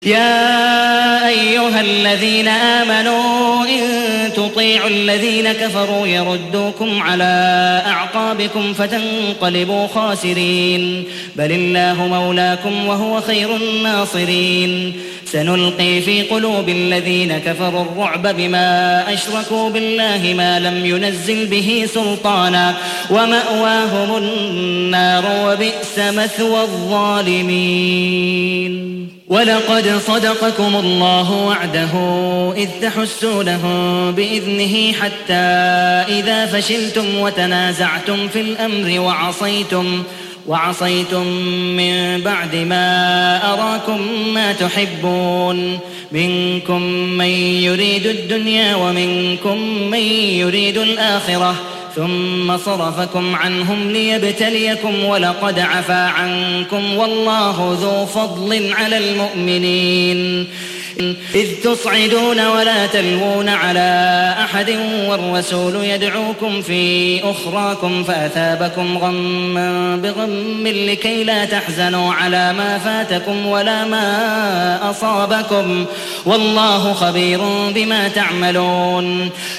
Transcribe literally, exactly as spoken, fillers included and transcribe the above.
يا أيها الذين آمنوا إن تطيعوا الذين كفروا يردوكم على أعقابكم فتنقلبوا خاسرين بل الله مولاكم وهو خير الناصرين سنلقي في قلوب الذين كفروا الرعب بما أشركوا بالله ما لم ينزل به سلطانا ومأواهم النار وبئس مثوى الظالمين ولقد صدقكم الله وعده إذ تحسونهم بإذنه حتى إذا فشلتم وتنازعتم في الأمر وعصيتم وعصيتم من بعد ما أراكم ما تحبون منكم من يريد الدنيا ومنكم من يريد الآخرة ثم صرفكم عنهم ليبتليكم ولقد عفا عنكم والله ذو فضل على المؤمنين إذ تصعدون ولا تلوون على أحد والرسول يدعوكم في أخراكم فأثابكم غما بغم لكي لا تحزنوا على ما فاتكم ولا ما أصابكم والله خبير بما تعملون